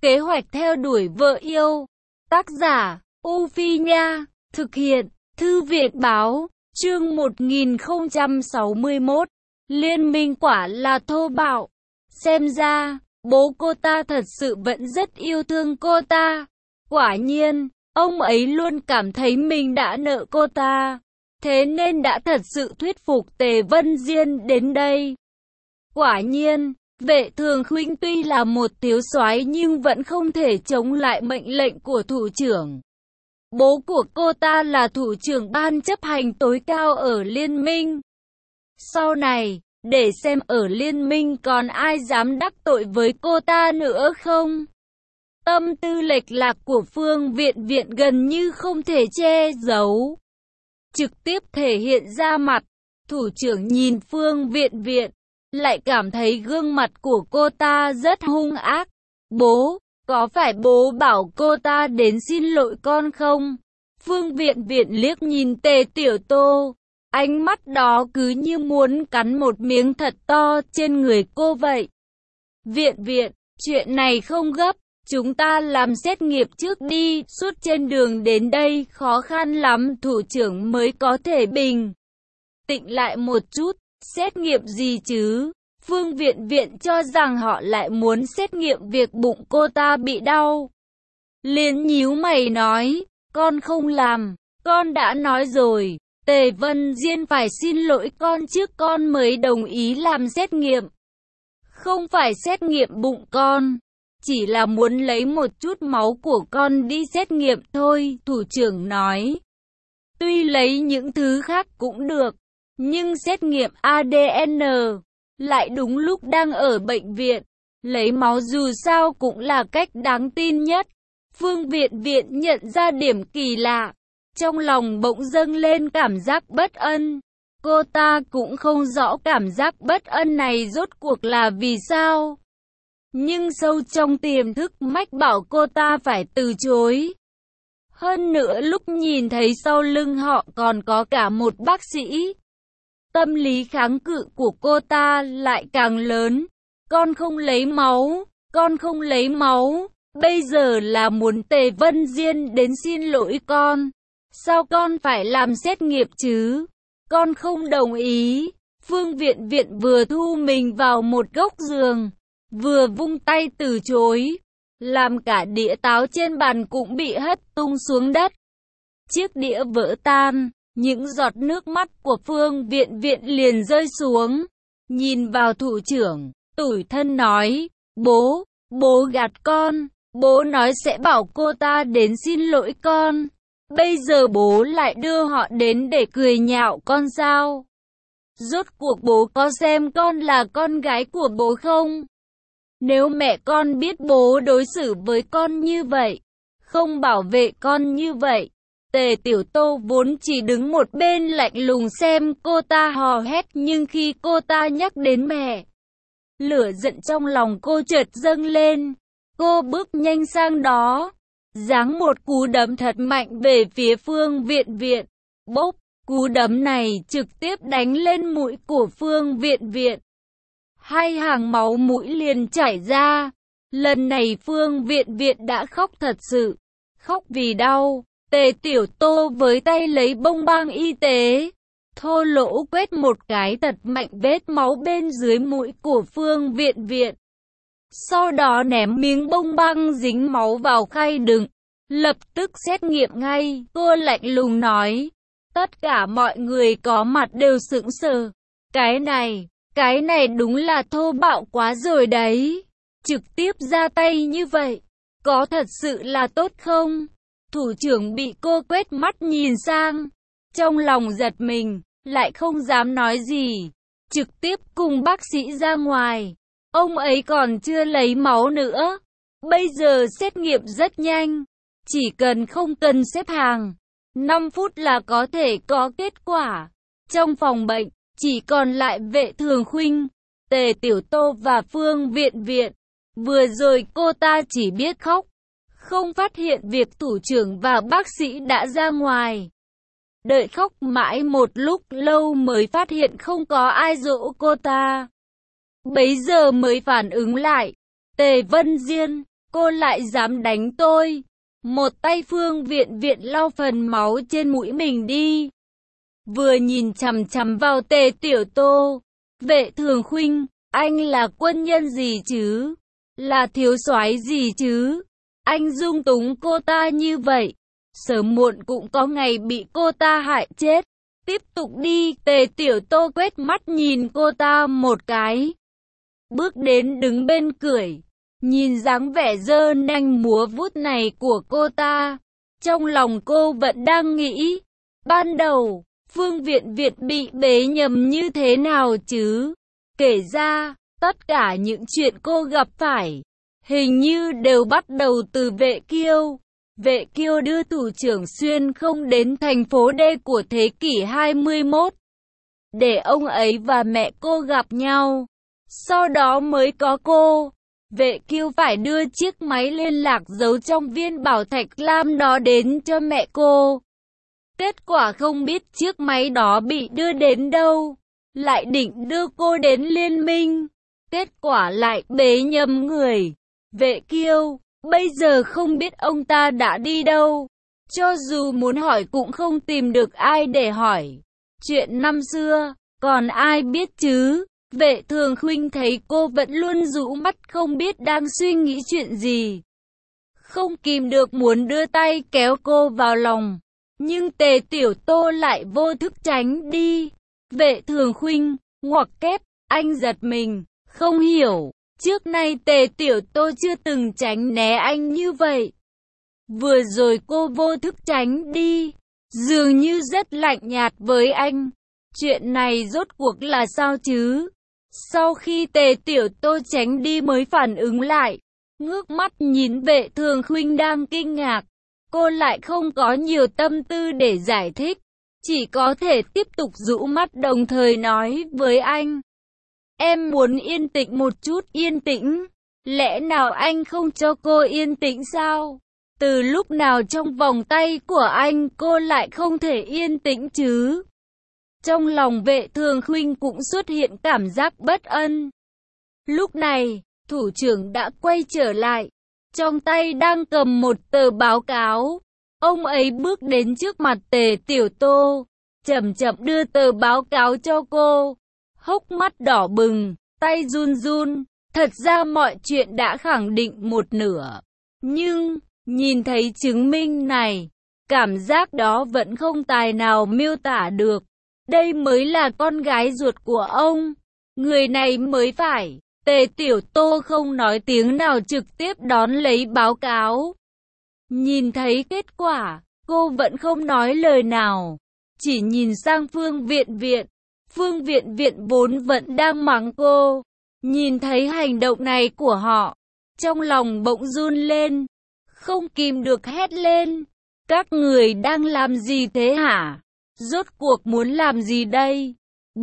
Kế hoạch theo đuổi vợ yêu. Tác giả, U Phi Nha. Thực hiện, Thư viện Báo. Chương 1061. Liên minh quả là thô bạo. Xem ra, bố cô ta thật sự vẫn rất yêu thương cô ta. Quả nhiên, ông ấy luôn cảm thấy mình đã nợ cô ta. Thế nên đã thật sự thuyết phục Tề Vân Diên đến đây. Quả nhiên, Vệ Thường Khuynh tuy là một thiếu soái nhưng vẫn không thể chống lại mệnh lệnh của thủ trưởng. Bố của cô ta là thủ trưởng ban chấp hành tối cao ở liên minh. Sau này, để xem ở liên minh còn ai dám đắc tội với cô ta nữa không. Tâm tư lệch lạc của Phương Viện Viện gần như không thể che giấu. Trực tiếp thể hiện ra mặt, thủ trưởng nhìn Phương Viện Viện, lại cảm thấy gương mặt của cô ta rất hung ác. Bố, có phải bố bảo cô ta đến xin lỗi con không? Phương Viện Viện liếc nhìn Tề Tiểu Tô, ánh mắt đó cứ như muốn cắn một miếng thật to trên người cô vậy. Viện Viện, chuyện này không gấp, chúng ta làm xét nghiệm trước đi, suốt trên đường đến đây khó khăn lắm thủ trưởng mới có thể bình tĩnh lại một chút. Xét nghiệm gì chứ? Phương Viện Viện cho rằng họ lại muốn xét nghiệm việc bụng cô ta bị đau. Liền nhíu mày nói, con không làm, con đã nói rồi, Tề Vân Diên phải xin lỗi con trước con mới đồng ý làm xét nghiệm. Không phải xét nghiệm bụng con, chỉ là muốn lấy một chút máu của con đi xét nghiệm thôi, thủ trưởng nói. Tuy lấy những thứ khác cũng được, nhưng xét nghiệm ADN lại đúng lúc đang ở bệnh viện, lấy máu dù sao cũng là cách đáng tin nhất. Phương Viện Viện nhận ra điểm kỳ lạ, trong lòng bỗng dâng lên cảm giác bất an. Cô ta cũng không rõ cảm giác bất an này rốt cuộc là vì sao. Nhưng sâu trong tiềm thức mách bảo cô ta phải từ chối. Hơn nữa lúc nhìn thấy sau lưng họ còn có cả một bác sĩ, tâm lý kháng cự của cô ta lại càng lớn. Con không lấy máu, con không lấy máu. Bây giờ là muốn Tề Vân Diên đến xin lỗi con. Sao con phải làm xét nghiệm chứ? Con không đồng ý. Phương Viện Viện vừa thu mình vào một góc giường, vừa vung tay từ chối, làm cả đĩa táo trên bàn cũng bị hất tung xuống đất. Chiếc đĩa vỡ tan, những giọt nước mắt của Phương Viện Viện liền rơi xuống. Nhìn vào thủ trưởng, tủi thân nói, bố gạt con. Bố nói sẽ bảo cô ta đến xin lỗi con. Bây giờ bố lại đưa họ đến để cười nhạo con sao? Rốt cuộc bố có xem con là con gái của bố không? Nếu mẹ con biết bố đối xử với con như vậy, không bảo vệ con như vậy. Tề Tiểu Tô vốn chỉ đứng một bên lạnh lùng xem cô ta hò hét, nhưng khi cô ta nhắc đến mẹ, lửa giận trong lòng cô chợt dâng lên. Cô bước nhanh sang đó, giáng một cú đấm thật mạnh về phía Phương Viện Viện. Bốp, cú đấm này trực tiếp đánh lên mũi của Phương Viện Viện. Hai hàng máu mũi liền chảy ra. Lần này Phương Viện Viện đã khóc thật sự, khóc vì đau. Tề Tiểu Tô với tay lấy bông băng y tế, thô lỗ quét một cái thật mạnh vết máu bên dưới mũi của Phương Viện Viện. Sau đó ném miếng bông băng dính máu vào khay đựng, lập tức xét nghiệm ngay. Cô lạnh lùng nói, tất cả mọi người có mặt đều sững sờ. Cái này đúng là thô bạo quá rồi đấy. Trực tiếp ra tay như vậy, có thật sự là tốt không? Thủ trưởng bị cô quét mắt nhìn sang, trong lòng giật mình, lại không dám nói gì, trực tiếp cùng bác sĩ ra ngoài. Ông ấy còn chưa lấy máu nữa. Bây giờ xét nghiệm rất nhanh, chỉ cần không cần xếp hàng, 5 phút là có thể có kết quả. Trong phòng bệnh, chỉ còn lại Vệ Thường Khuynh, Tề Tiểu Tô và Phương Viện Viện. Vừa rồi cô ta chỉ biết khóc, không phát hiện việc thủ trưởng và bác sĩ đã ra ngoài. Đợi khóc mãi một lúc lâu mới phát hiện không có ai dỗ cô ta. Bấy giờ mới phản ứng lại. Tề Vân Diên, cô lại dám đánh tôi. Một tay Phương Viện Viện lau phần máu trên mũi mình đi. Vừa nhìn chằm chằm vào Tề Tiểu Tô. Vệ Thường Khuynh, anh là quân nhân gì chứ? Là thiếu soái gì chứ? Anh dung túng cô ta như vậy, sớm muộn cũng có ngày bị cô ta hại chết. Tiếp tục đi. Tề Tiểu Tô quét mắt nhìn cô ta một cái, bước đến đứng bên cười. Nhìn dáng vẻ giơ nanh múa vuốt này của cô ta, trong lòng cô vẫn đang nghĩ, ban đầu Phương Viện Viện bị bế nhầm như thế nào chứ? Kể ra, tất cả những chuyện cô gặp phải, hình như đều bắt đầu từ Vệ Kiêu. Vệ Kiêu đưa thủ trưởng xuyên không đến thành phố D của thế kỷ 21, để ông ấy và mẹ cô gặp nhau. Sau đó mới có cô. Vệ Kiêu phải đưa chiếc máy liên lạc giấu trong viên bảo thạch lam đó đến cho mẹ cô. Kết quả không biết chiếc máy đó bị đưa đến đâu, lại định đưa cô đến liên minh. Kết quả lại bế nhầm người. Vệ Kiêu bây giờ không biết ông ta đã đi đâu. Cho dù muốn hỏi cũng không tìm được ai để hỏi. Chuyện năm xưa, còn ai biết chứ? Vệ Thường Khuynh thấy cô vẫn luôn rũ mắt không biết đang suy nghĩ chuyện gì. Không kìm được muốn đưa tay kéo cô vào lòng. Nhưng Tề Tiểu Tô lại vô thức tránh đi. Vệ Thường Khuynh, ngoặc kép, anh giật mình, không hiểu. Trước nay Tề Tiểu Tô chưa từng tránh né anh như vậy. Vừa rồi cô vô thức tránh đi, dường như rất lạnh nhạt với anh. Chuyện này rốt cuộc là sao chứ? Sau khi Tề Tiểu Tô tránh đi mới phản ứng lại, ngước mắt nhìn Vệ Thường Khuynh đang kinh ngạc. Cô lại không có nhiều tâm tư để giải thích, chỉ có thể tiếp tục rũ mắt đồng thời nói với anh. Em muốn yên tĩnh một chút. Yên tĩnh? Lẽ nào anh không cho cô yên tĩnh sao? Từ lúc nào trong vòng tay của anh cô lại không thể yên tĩnh chứ? Trong lòng Vệ Thường Khuynh cũng xuất hiện cảm giác bất an. Lúc này, thủ trưởng đã quay trở lại, trong tay đang cầm một tờ báo cáo. Ông ấy bước đến trước mặt Tề Tiểu Tô, chậm chậm đưa tờ báo cáo cho cô. Hốc mắt đỏ bừng, tay run run. Thật ra mọi chuyện đã khẳng định một nửa. Nhưng, nhìn thấy chứng minh này, cảm giác đó vẫn không tài nào miêu tả được. Đây mới là con gái ruột của ông. Người này mới phải. Tề Tiểu Tô không nói tiếng nào trực tiếp đón lấy báo cáo. Nhìn thấy kết quả, cô vẫn không nói lời nào. Chỉ nhìn sang Phương Viện Viện. Phương Viện Viện vốn vẫn đang mắng cô. Nhìn thấy hành động này của họ, trong lòng bỗng run lên. Không kìm được hét lên. Các người đang làm gì thế hả? Rốt cuộc muốn làm gì đây?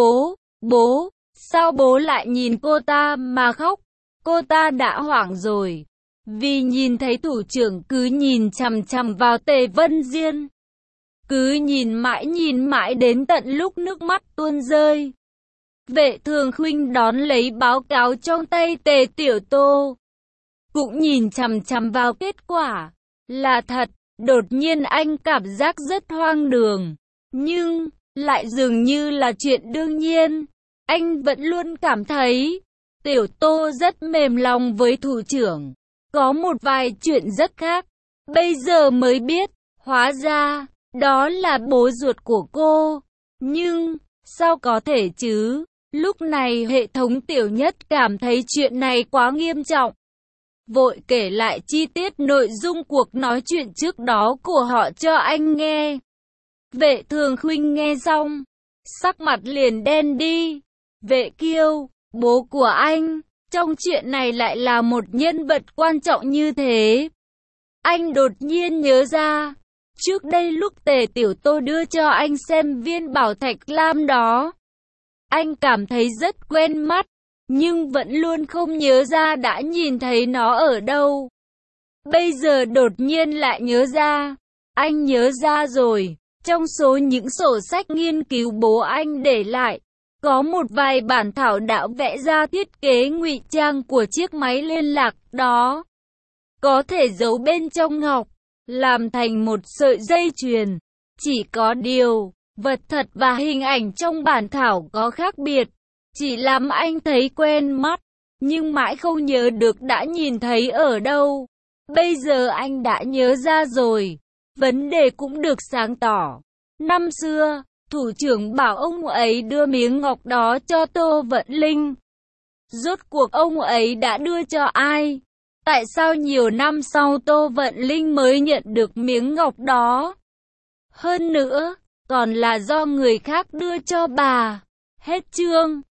Bố, sao bố lại nhìn cô ta mà khóc? Cô ta đã hoảng rồi. Vì nhìn thấy thủ trưởng cứ nhìn chằm chằm vào Tề Vân Diên. Cứ nhìn mãi đến tận lúc nước mắt tuôn rơi. Vệ Thường Khuynh đón lấy báo cáo trong tay Tề Tiểu Tô. Cũng nhìn chằm chằm vào kết quả. Là thật, đột nhiên anh cảm giác rất hoang đường. Nhưng, lại dường như là chuyện đương nhiên. Anh vẫn luôn cảm thấy, Tiểu Tô rất mềm lòng với thủ trưởng. Có một vài chuyện rất khác. Bây giờ mới biết, hóa ra, đó là bố ruột của cô. Nhưng, sao có thể chứ? Lúc này hệ thống Tiểu Nhất cảm thấy chuyện này quá nghiêm trọng. Vội kể lại chi tiết nội dung cuộc nói chuyện trước đó của họ cho anh nghe. Vệ Thường Khuynh nghe xong, sắc mặt liền đen đi. Vệ Kiêu, bố của anh, trong chuyện này lại là một nhân vật quan trọng như thế. Anh đột nhiên nhớ ra, trước đây lúc Tề Tiểu Tô đưa cho anh xem viên bảo thạch lam đó, anh cảm thấy rất quen mắt, nhưng vẫn luôn không nhớ ra đã nhìn thấy nó ở đâu. Bây giờ đột nhiên lại nhớ ra, anh nhớ ra rồi. Trong số những sổ sách nghiên cứu bố anh để lại, có một vài bản thảo đã vẽ ra thiết kế ngụy trang của chiếc máy liên lạc đó. có thể giấu bên trong ngọc, làm thành một sợi dây chuyền. Chỉ có điều, vật thật và hình ảnh trong bản thảo có khác biệt, chỉ làm anh thấy quen mắt, nhưng mãi không nhớ được đã nhìn thấy ở đâu. Bây giờ anh đã nhớ ra rồi, vấn đề cũng được sáng tỏ. Năm xưa, thủ trưởng bảo ông ấy đưa miếng ngọc đó cho Tô Vận Linh. Rốt cuộc ông ấy đã đưa cho ai? Tại sao nhiều năm sau Tô Vận Linh mới nhận được miếng ngọc đó? Hơn nữa, còn là do người khác đưa cho bà. Hết chương.